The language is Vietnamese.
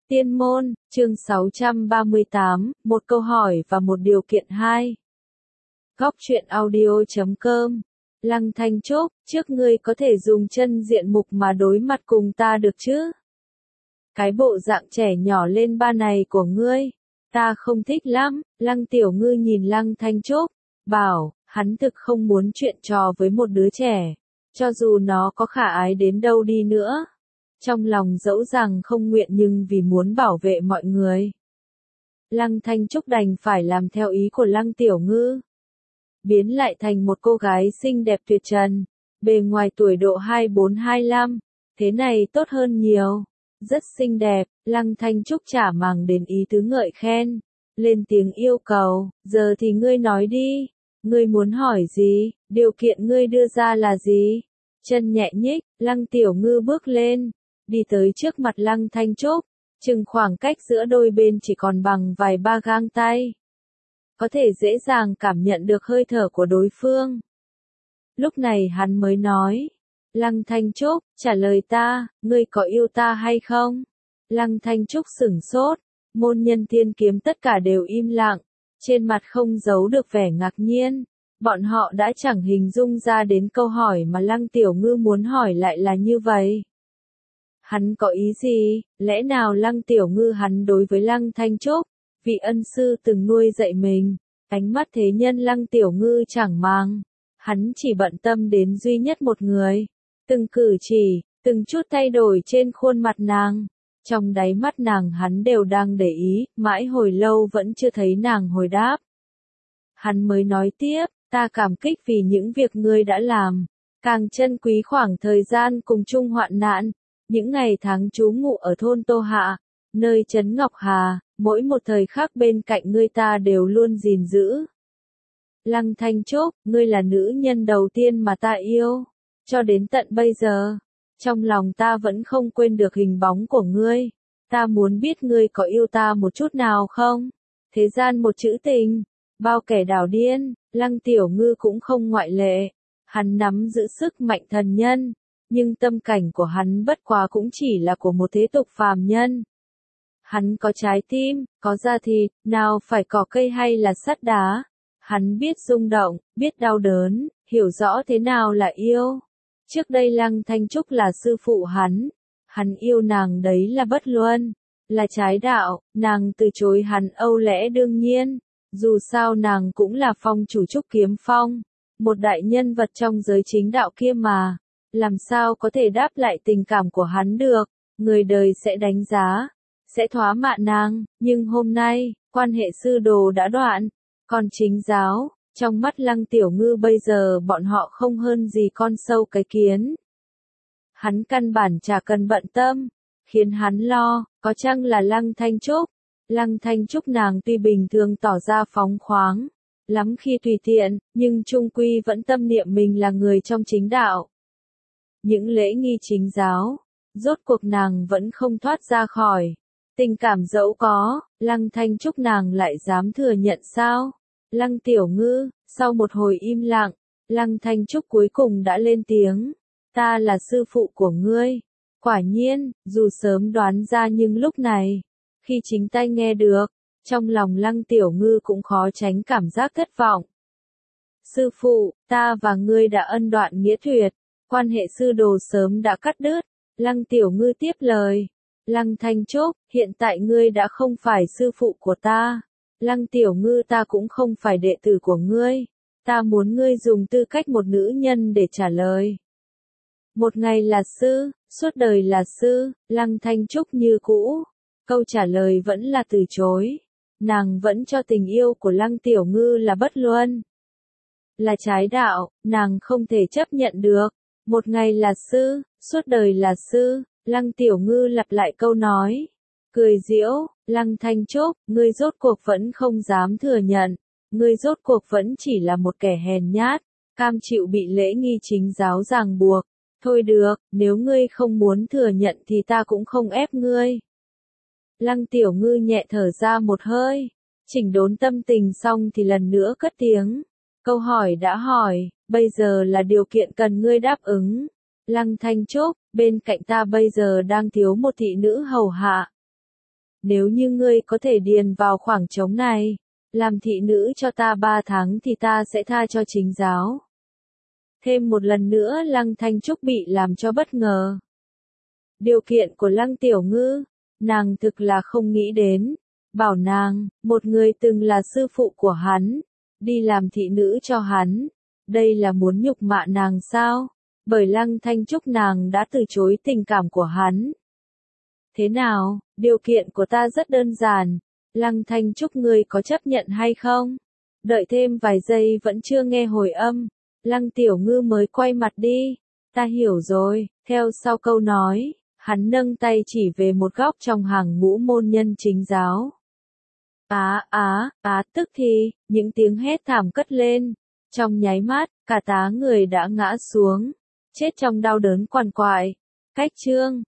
Tiên môn, chương 638, một câu hỏi và một điều kiện 2. Góc truyện audio.com. Lăng Thanh Trúc, trước ngươi có thể dùng chân diện mục mà đối mặt cùng ta được chứ? Cái bộ dạng trẻ nhỏ lên ba này của ngươi, ta không thích lắm. Lăng Tiểu Ngư nhìn Lăng Thanh Trúc, bảo, hắn thực không muốn chuyện trò với một đứa trẻ, cho dù nó có khả ái đến đâu đi nữa. Trong lòng dẫu rằng không nguyện nhưng vì muốn bảo vệ mọi người, Lăng Thanh Trúc đành phải làm theo ý của Lăng Tiểu Ngư. Biến lại thành một cô gái xinh đẹp tuyệt trần, bề ngoài tuổi độ 24-25, thế này tốt hơn nhiều. Rất xinh đẹp, Lăng Thanh Trúc chả màng đến ý tứ ngợi khen, lên tiếng yêu cầu, giờ thì ngươi nói đi, ngươi muốn hỏi gì, điều kiện ngươi đưa ra là gì? Chân nhẹ nhích, Lăng Tiểu Ngư bước lên, đi tới trước mặt Lăng Thanh Trúc, chừng khoảng cách giữa đôi bên chỉ còn bằng vài ba gang tay. Có thể dễ dàng cảm nhận được hơi thở của đối phương. Lúc này hắn mới nói, Lăng Thanh Trúc, trả lời ta, ngươi có yêu ta hay không? Lăng Thanh Trúc sửng sốt, môn nhân Thiên Kiếm tất cả đều im lặng, trên mặt không giấu được vẻ ngạc nhiên. Bọn họ đã chẳng hình dung ra đến câu hỏi mà Lăng Tiểu Ngư muốn hỏi lại là như vậy. Hắn có ý gì? Lẽ nào Lăng Tiểu Ngư hắn đối với Lăng Thanh Trúc, vị ân sư từng nuôi dạy mình, ánh mắt thế nhân Lăng Tiểu Ngư chẳng màng. Hắn chỉ bận tâm đến duy nhất một người. Từng cử chỉ, từng chút thay đổi trên khuôn mặt nàng. Trong đáy mắt nàng hắn đều đang để ý, mãi hồi lâu vẫn chưa thấy nàng hồi đáp. Hắn mới nói tiếp, ta cảm kích vì những việc ngươi đã làm, càng trân quý khoảng thời gian cùng chung hoạn nạn. Những ngày tháng trú ngụ ở thôn Tô Hạ, nơi trấn Ngọc Hà, mỗi một thời khắc bên cạnh ngươi ta đều luôn gìn giữ. Lăng Thanh Trúc, ngươi là nữ nhân đầu tiên mà ta yêu, cho đến tận bây giờ, trong lòng ta vẫn không quên được hình bóng của ngươi. Ta muốn biết ngươi có yêu ta một chút nào không? Thế gian một chữ tình, bao kẻ đảo điên, Lăng Tiểu Ngư cũng không ngoại lệ. Hắn nắm giữ sức mạnh thần nhân, nhưng tâm cảnh của hắn bất quá cũng chỉ là của một thế tục phàm nhân. Hắn có trái tim, có da thịt, nào phải cỏ cây hay là sắt đá. Hắn biết rung động, biết đau đớn, hiểu rõ thế nào là yêu. Trước đây Lăng Thanh Trúc là sư phụ hắn yêu nàng đấy là bất luân, là trái đạo, nàng từ chối hắn âu lẽ đương nhiên. Dù sao nàng cũng là phong chủ Trúc Kiếm Phong, một đại nhân vật trong giới chính đạo kia mà. Làm sao có thể đáp lại tình cảm của hắn được, người đời sẽ đánh giá, sẽ thóa mạ nàng, nhưng hôm nay, quan hệ sư đồ đã đoạn, còn chính giáo, trong mắt Lăng Tiểu Ngư bây giờ bọn họ không hơn gì con sâu cái kiến. Hắn căn bản chả cần bận tâm, khiến hắn lo, có chăng là Lăng Thanh Trúc. Lăng Thanh Trúc nàng tuy bình thường tỏ ra phóng khoáng, lắm khi tùy tiện, nhưng chung quy vẫn tâm niệm mình là người trong chính đạo. Những lễ nghi chính giáo, rốt cuộc nàng vẫn không thoát ra khỏi. Tình cảm dẫu có, Lăng Thanh Trúc nàng lại dám thừa nhận sao? Lăng Tiểu Ngư, sau một hồi im lặng, Lăng Thanh Trúc cuối cùng đã lên tiếng. Ta là sư phụ của ngươi. Quả nhiên, dù sớm đoán ra nhưng lúc này, khi chính tai nghe được, trong lòng Lăng Tiểu Ngư cũng khó tránh cảm giác thất vọng. Sư phụ, ta và ngươi đã ân đoạn nghĩa tuyệt. Quan hệ sư đồ sớm đã cắt đứt. Lăng Tiểu Ngư tiếp lời. Lăng Thanh Trúc, hiện tại ngươi đã không phải sư phụ của ta. Lăng Tiểu Ngư ta cũng không phải đệ tử của ngươi. Ta muốn ngươi dùng tư cách một nữ nhân để trả lời. Một ngày là sư, suốt đời là sư. Lăng Thanh Trúc như cũ. Câu trả lời vẫn là từ chối. Nàng vẫn cho tình yêu của Lăng Tiểu Ngư là bất luân, là trái đạo, nàng không thể chấp nhận được. Một ngày là sư, suốt đời là sư. Lăng Tiểu Ngư lặp lại câu nói, cười giễu. Lăng Thanh Trúc, ngươi rốt cuộc vẫn không dám thừa nhận, ngươi rốt cuộc vẫn chỉ là một kẻ hèn nhát, cam chịu bị lễ nghi chính giáo ràng buộc. Thôi được, nếu ngươi không muốn thừa nhận thì ta cũng không ép ngươi. Lăng Tiểu Ngư nhẹ thở ra một hơi, chỉnh đốn tâm tình xong thì lần nữa cất tiếng. Câu hỏi đã hỏi, bây giờ là điều kiện cần ngươi đáp ứng. Lăng Thanh Trúc, bên cạnh ta bây giờ đang thiếu một thị nữ hầu hạ. nếu như ngươi có thể điền vào khoảng trống này, làm thị nữ cho ta 3 tháng thì ta sẽ tha cho chính giáo. Thêm một lần nữa Lăng Thanh Trúc bị làm cho bất ngờ. Điều kiện của Lăng Tiểu Ngư, nàng thực là không nghĩ đến, bảo nàng, một người từng là sư phụ của hắn, đi làm thị nữ cho hắn, đây là muốn nhục mạ nàng sao? Bởi Lăng Thanh Trúc nàng đã từ chối tình cảm của hắn. Thế nào, điều kiện của ta rất đơn giản, Lăng Thanh Trúc ngươi có chấp nhận hay không? Đợi thêm vài giây vẫn chưa nghe hồi âm, Lăng Tiểu Ngư mới quay mặt đi, ta hiểu rồi, theo sau câu nói, hắn nâng tay chỉ về một góc trong hàng ngũ môn nhân chính giáo. Tức thì, những tiếng hét thảm cất lên, trong nháy mắt, cả tá người đã ngã xuống, chết trong đau đớn quằn quại. Cách chương